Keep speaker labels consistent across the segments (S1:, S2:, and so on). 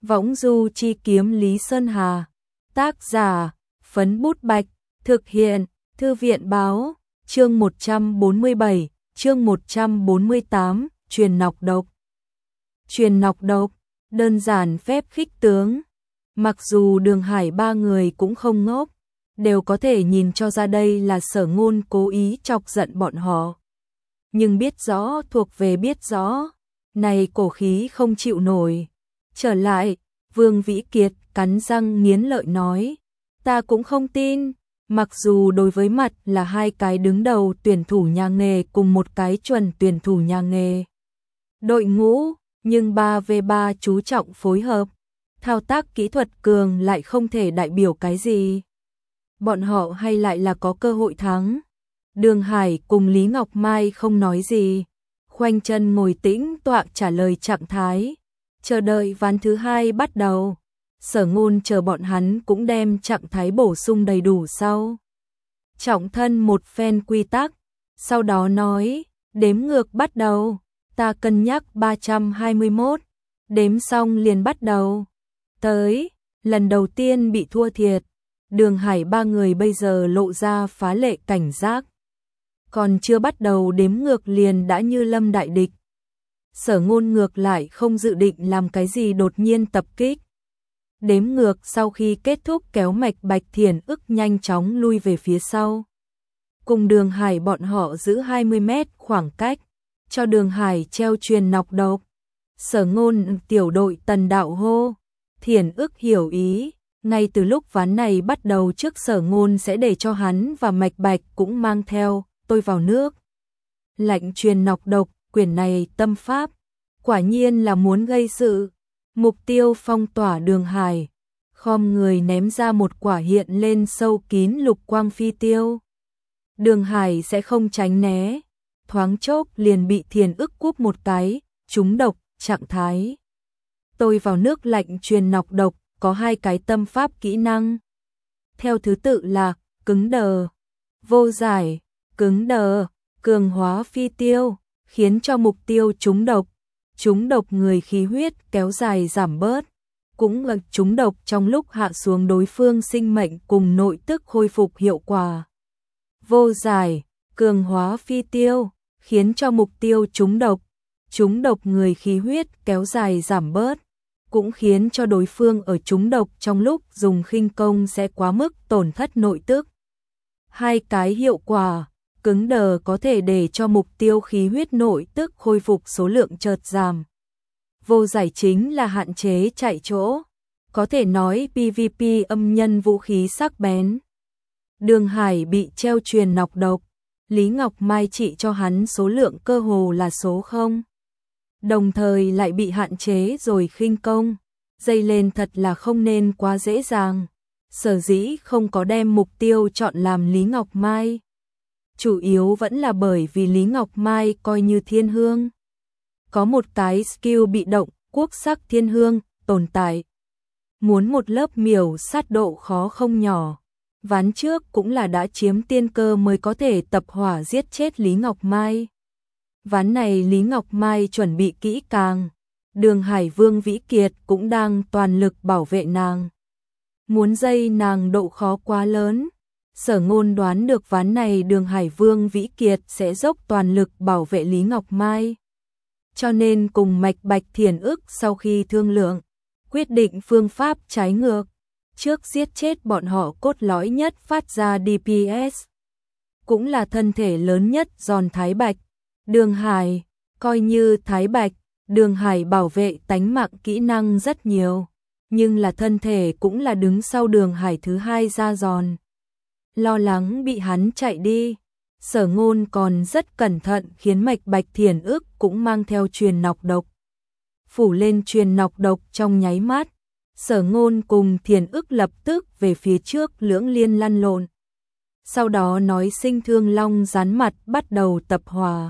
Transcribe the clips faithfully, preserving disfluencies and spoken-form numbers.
S1: Võng du chi kiếm Lý Sơn Hà. Tác giả, Phấn Bút Bạch. Thực hiện, Thư viện Báo. Chương một trăm bốn mươi bảy, chương một trăm bốn mươi tám, truyền nọc độc. Truyền nọc độc, đơn giản phép khích tướng. Mặc dù Đường Hải ba người cũng không ngốc, đều có thể nhìn cho ra đây là Sở Ngôn cố ý chọc giận bọn họ. Nhưng biết rõ thuộc về biết rõ, này cổ khí không chịu nổi. Trở lại, Vương Vĩ Kiệt cắn răng nghiến lợi nói, ta cũng không tin, mặc dù đối với mặt là hai cái đứng đầu tuyển thủ nhà nghề cùng một cái chuẩn tuyển thủ nhà nghề. Đội ngũ, nhưng ba vs ba chú trọng phối hợp, thao tác kỹ thuật cường lại không thể đại biểu cái gì. Bọn họ hay lại là có cơ hội thắng. Đường Hải cùng Lý Ngọc Mai không nói gì, khoanh chân ngồi tĩnh tọa trả lời trạng thái, chờ đợi ván thứ hai bắt đầu. Sở Ngôn chờ bọn hắn cũng đem trạng thái bổ sung đầy đủ sau. Trọng thân một phen quy tắc, sau đó nói, đếm ngược bắt đầu, ta cân nhắc ba trăm hai mươi mốt, đếm xong liền bắt đầu. Tới, lần đầu tiên bị thua thiệt, Đường Hải ba người bây giờ lộ ra phá lệ cảnh giác. Còn chưa bắt đầu đếm ngược liền đã như lâm đại địch. Sở Ngôn ngược lại không dự định làm cái gì đột nhiên tập kích. Đếm ngược sau khi kết thúc kéo mạch Bạch Thiển ức nhanh chóng lui về phía sau. Cùng Đường Hải bọn họ giữ hai mươi mét khoảng cách, cho Đường Hải treo truyền nọc độc. Sở Ngôn tiểu đội Tần Đạo hô, Thiển ức hiểu ý, ngay từ lúc ván này bắt đầu trước Sở Ngôn sẽ để cho hắn và mạch Bạch cũng mang theo, tôi vào nước. Lạnh truyền nọc độc, quyển này tâm pháp, quả nhiên là muốn gây sự. Mục tiêu phong tỏa Đường Hải, khom người ném ra một quả hiện lên sâu kín lục quang phi tiêu. Đường Hải sẽ không tránh né, thoáng chốc liền bị Thiền ức cúp một cái, trúng độc, trạng thái. Tôi vào nước lạnh truyền nọc độc, có hai cái tâm pháp kỹ năng. Theo thứ tự là, cứng đờ, vô giải, cứng đờ, cường hóa phi tiêu, khiến cho mục tiêu trúng độc. Trúng độc người khí huyết kéo dài giảm bớt, cũng là trúng độc trong lúc hạ xuống đối phương sinh mệnh cùng nội tức khôi phục hiệu quả. Vô giải, cường hóa phi tiêu, khiến cho mục tiêu trúng độc, trúng độc người khí huyết kéo dài giảm bớt, cũng khiến cho đối phương ở trúng độc trong lúc dùng khinh công sẽ quá mức tổn thất nội tức. Hai cái hiệu quả. Cứng đờ có thể để cho mục tiêu khí huyết nội tức khôi phục số lượng chợt giảm. Vô giải chính là hạn chế chạy chỗ, có thể nói pê vê pê âm nhân vũ khí sắc bén. Đường Hải bị treo truyền nọc độc, Lý Ngọc Mai trị cho hắn số lượng cơ hồ là số không. Đồng thời lại bị hạn chế rồi khinh công, dây lên thật là không nên quá dễ dàng. Sở dĩ không có đem mục tiêu chọn làm Lý Ngọc Mai. Chủ yếu vẫn là bởi vì Lý Ngọc Mai coi như thiên hương. Có một cái skill bị động, quốc sắc thiên hương, tồn tại. Muốn một lớp miểu sát độ khó không nhỏ. Ván trước cũng là đã chiếm tiên cơ mới có thể tập hỏa giết chết Lý Ngọc Mai. Ván này Lý Ngọc Mai chuẩn bị kỹ càng. Đường Hải Vương Vĩ Kiệt cũng đang toàn lực bảo vệ nàng. Muốn dây nàng độ khó quá lớn. Sở Ngôn đoán được ván này Đường Hải Vương Vĩ Kiệt sẽ dốc toàn lực bảo vệ Lý Ngọc Mai. Cho nên cùng mạch Bạch Thiển ức sau khi thương lượng, quyết định phương pháp trái ngược. Trước giết chết bọn họ cốt lõi nhất phát ra đê pê ét. Cũng là thân thể lớn nhất giòn Thái Bạch. Đường Hải, coi như Thái Bạch, Đường Hải bảo vệ tánh mạng kỹ năng rất nhiều. Nhưng là thân thể cũng là đứng sau Đường Hải thứ hai ra giòn. Lo lắng bị hắn chạy đi, Sở Ngôn còn rất cẩn thận khiến mạch Bạch Thiển ức cũng mang theo truyền nọc độc. Phủ lên truyền nọc độc trong nháy mắt, Sở Ngôn cùng Thiển ức lập tức về phía trước lưỡng liên lăn lộn. Sau đó nói sinh thương long rắn mặt bắt đầu tập hòa.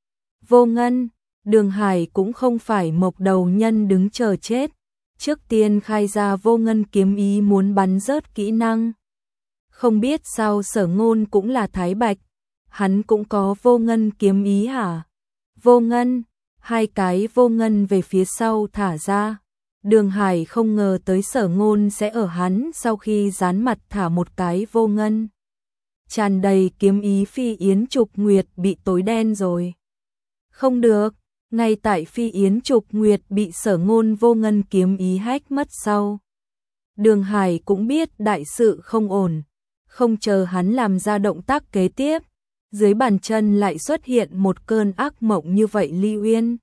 S1: Vô ngân, Đường Hải cũng không phải mộc đầu nhân đứng chờ chết. Trước tiên khai ra vô ngân kiếm ý muốn bắn rớt kỹ năng. Không biết sao Sở Ngôn cũng là Thái Bạch, hắn cũng có vô ngân kiếm ý hả? Vô ngân, hai cái vô ngân về phía sau thả ra. Đường Hải không ngờ tới Sở Ngôn sẽ ở hắn sau khi dán mặt thả một cái vô ngân. Tràn đầy kiếm ý Phi Yến Trục Nguyệt bị tối đen rồi. Không được, ngay tại Phi Yến Trục Nguyệt bị Sở Ngôn vô ngân kiếm ý hách mất sau. Đường Hải cũng biết đại sự không ổn, không chờ hắn làm ra động tác kế tiếp, dưới bàn chân lại xuất hiện một cơn ác mộng như vậy. Ly Uyên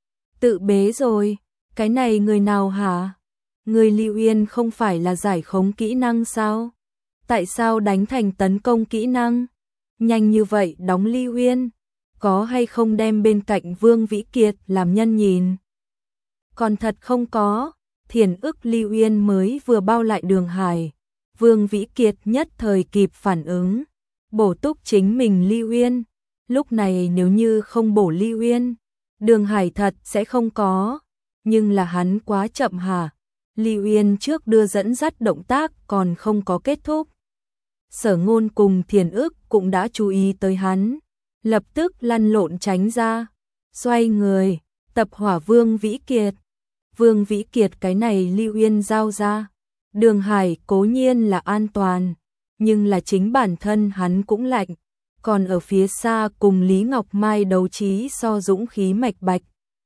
S1: tự bế rồi, cái này người nào hả? Người Ly Uyên không phải là giải khống kỹ năng sao? Tại sao đánh thành tấn công kỹ năng? Nhanh như vậy đóng Ly Uyên, có hay không đem bên cạnh Vương Vĩ Kiệt làm nhân nhìn? Còn thật không có, thiền ức Ly Uyên mới vừa bao lại Đường Hải, Vương Vĩ Kiệt nhất thời kịp phản ứng, bổ túc chính mình Ly Uyên. Lúc này nếu như không bổ Ly Uyên, Đường Hải thật sẽ không có, nhưng là hắn quá chậm hả? Ly Uyên trước đưa dẫn dắt động tác còn không có kết thúc. Sở Ngôn cùng thiền ức cũng đã chú ý tới hắn, lập tức lăn lộn tránh ra, xoay người, tập hỏa Vương Vĩ Kiệt. Vương Vĩ Kiệt cái này Ly Uyên giao ra, Đường Hải cố nhiên là an toàn, nhưng là chính bản thân hắn cũng lạnh, còn ở phía xa cùng Lý Ngọc Mai đấu trí so dũng khí mạch bạch.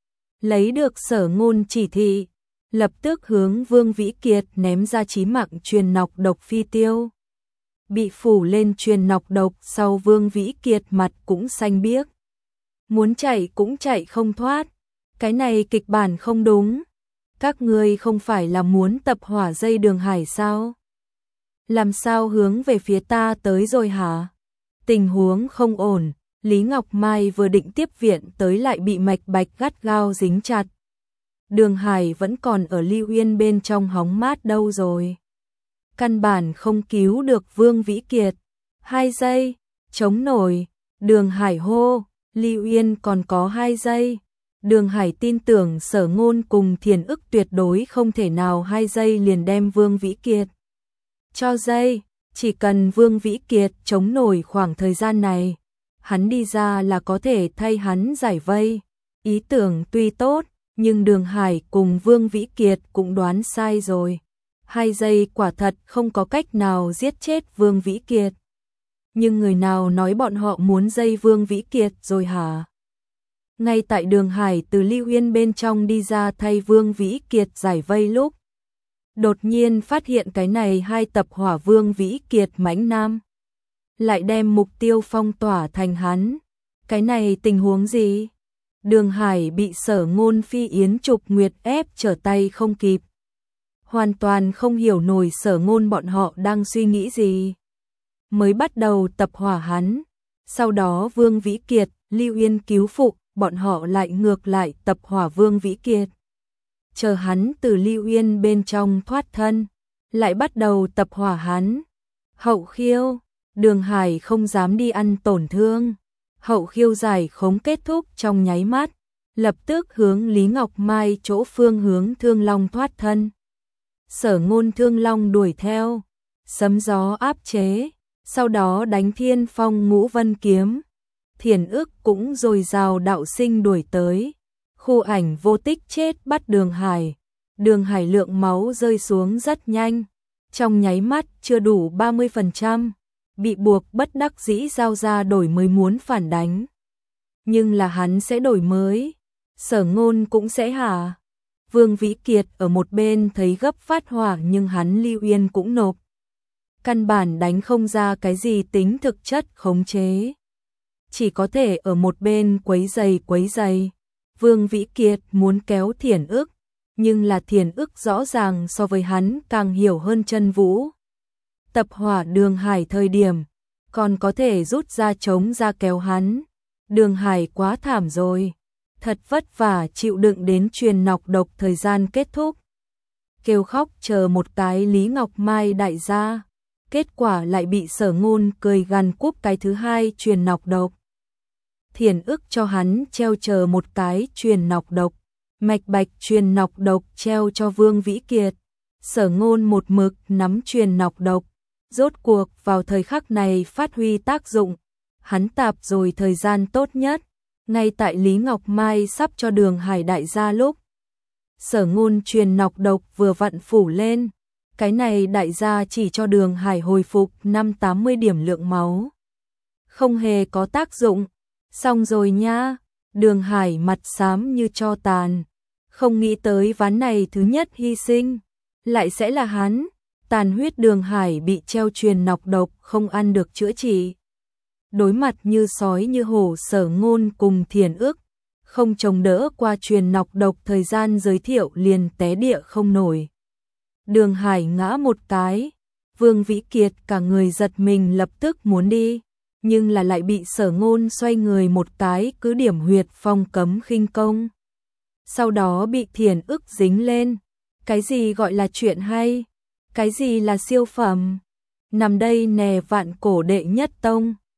S1: Lấy được Sở Ngôn chỉ thị, lập tức hướng Vương Vĩ Kiệt ném ra chí mạng truyền nọc độc phi tiêu. Bị phủ lên truyền nọc độc sau, Vương Vĩ Kiệt mặt cũng xanh biếc. Muốn chạy cũng chạy không thoát, cái này kịch bản không đúng. Các ngươi không phải là muốn tập hỏa dây Đường Hải sao? Làm sao hướng về phía ta tới rồi hả? Tình huống không ổn, Lý Ngọc Mai vừa định tiếp viện tới lại bị mạch bạch gắt gao dính chặt. Đường Hải vẫn còn ở Ly Uyên bên trong hóng mát đâu rồi. Căn bản không cứu được Vương Vĩ Kiệt. Hai giây, chống nổi, Đường Hải hô, Ly Uyên còn có hai giây. Đường Hải tin tưởng Sở Ngôn cùng thiền ức tuyệt đối không thể nào hai giây liền đem Vương Vĩ Kiệt cho dây, chỉ cần Vương Vĩ Kiệt chống nổi khoảng thời gian này, hắn đi ra là có thể thay hắn giải vây. Ý tưởng tuy tốt, nhưng Đường Hải cùng Vương Vĩ Kiệt cũng đoán sai rồi. Hai giây quả thật không có cách nào giết chết Vương Vĩ Kiệt. Nhưng người nào nói bọn họ muốn dây Vương Vĩ Kiệt rồi hả? Ngay tại Đường Hải từ Ly Uyên bên trong đi ra thay Vương Vĩ Kiệt giải vây lúc, đột nhiên phát hiện cái này hai tập hỏa Vương Vĩ Kiệt mãnh nam lại đem mục tiêu phong tỏa thành hắn. Cái này tình huống gì? Đường Hải bị Sở Ngôn Phi Yến Trục Nguyệt ép trở tay không kịp, hoàn toàn không hiểu nổi Sở Ngôn bọn họ đang suy nghĩ gì. Mới bắt đầu tập hỏa hắn, sau đó Vương Vĩ Kiệt, Ly Uyên cứu phụ, bọn họ lại ngược lại tập hỏa Vương Vĩ Kiệt. Chờ hắn từ Ly Uyên bên trong thoát thân, lại bắt đầu tập hỏa hắn. Hậu khiêu, Đường Hải không dám đi ăn tổn thương. Hậu khiêu giải khống kết thúc trong nháy mắt, lập tức hướng Lý Ngọc Mai chỗ phương hướng Thương Long thoát thân. Sở Ngôn Thương Long đuổi theo, sấm gió áp chế, sau đó đánh Thiên Phong Ngũ Vân kiếm. Thiền ức cũng dồi dào đạo sinh đuổi tới, khu ảnh vô tích chết bắt Đường Hải. Đường Hải lượng máu rơi xuống rất nhanh, trong nháy mắt chưa đủ ba mươi phần trăm, bị buộc bất đắc dĩ giao ra đổi mới muốn phản đánh. Nhưng là hắn sẽ đổi mới, Sở Ngôn cũng sẽ hả? Vương Vĩ Kiệt ở một bên thấy gấp phát hỏa, nhưng hắn Ly Uyên cũng nộp. Căn bản đánh không ra cái gì tính thực chất khống chế, chỉ có thể ở một bên quấy giày quấy giày. Vương Vĩ Kiệt muốn kéo thiền ức, nhưng là thiền ức rõ ràng so với hắn càng hiểu hơn chân vũ. Tập hỏa Đường Hải thời điểm, còn có thể rút ra chống ra kéo hắn. Đường Hải quá thảm rồi, thật vất vả chịu đựng đến truyền nọc độc thời gian kết thúc. Kêu khóc chờ một cái Lý Ngọc Mai đại gia, kết quả lại bị Sở Ngôn cười gằn cúp cái thứ hai truyền nọc độc. Thiền ức cho hắn treo chờ một cái truyền nọc độc, mạch bạch truyền nọc độc treo cho Vương Vĩ Kiệt. Sở Ngôn một mực nắm truyền nọc độc, rốt cuộc vào thời khắc này phát huy tác dụng. Hắn tạp rồi thời gian tốt nhất, ngay tại Lý Ngọc Mai sắp cho Đường Hải đại gia lúc. Sở Ngôn truyền nọc độc vừa vặn phủ lên. Cái này đại gia chỉ cho Đường Hải hồi phục năm tám mươi điểm lượng máu. Không hề có tác dụng. Xong rồi nha. Đường Hải mặt xám như tro tàn. Không nghĩ tới ván này thứ nhất hy sinh lại sẽ là hắn. Tàn huyết Đường Hải bị treo truyền nọc độc không ăn được chữa trị. Đối mặt như sói như hổ Sở Ngôn cùng Thiền Ức. Không chống đỡ qua truyền nọc độc thời gian giới thiệu liền té địa không nổi. Đường Hải ngã một cái. Vương Vĩ Kiệt cả người giật mình lập tức muốn đi. Nhưng là lại bị Sở Ngôn xoay người một cái cứ điểm huyệt phong cấm khinh công. Sau đó bị Thiền Ức dính lên. Cái gì gọi là chuyện hay? Cái gì là siêu phẩm? Nằm đây nè vạn cổ đệ nhất tông.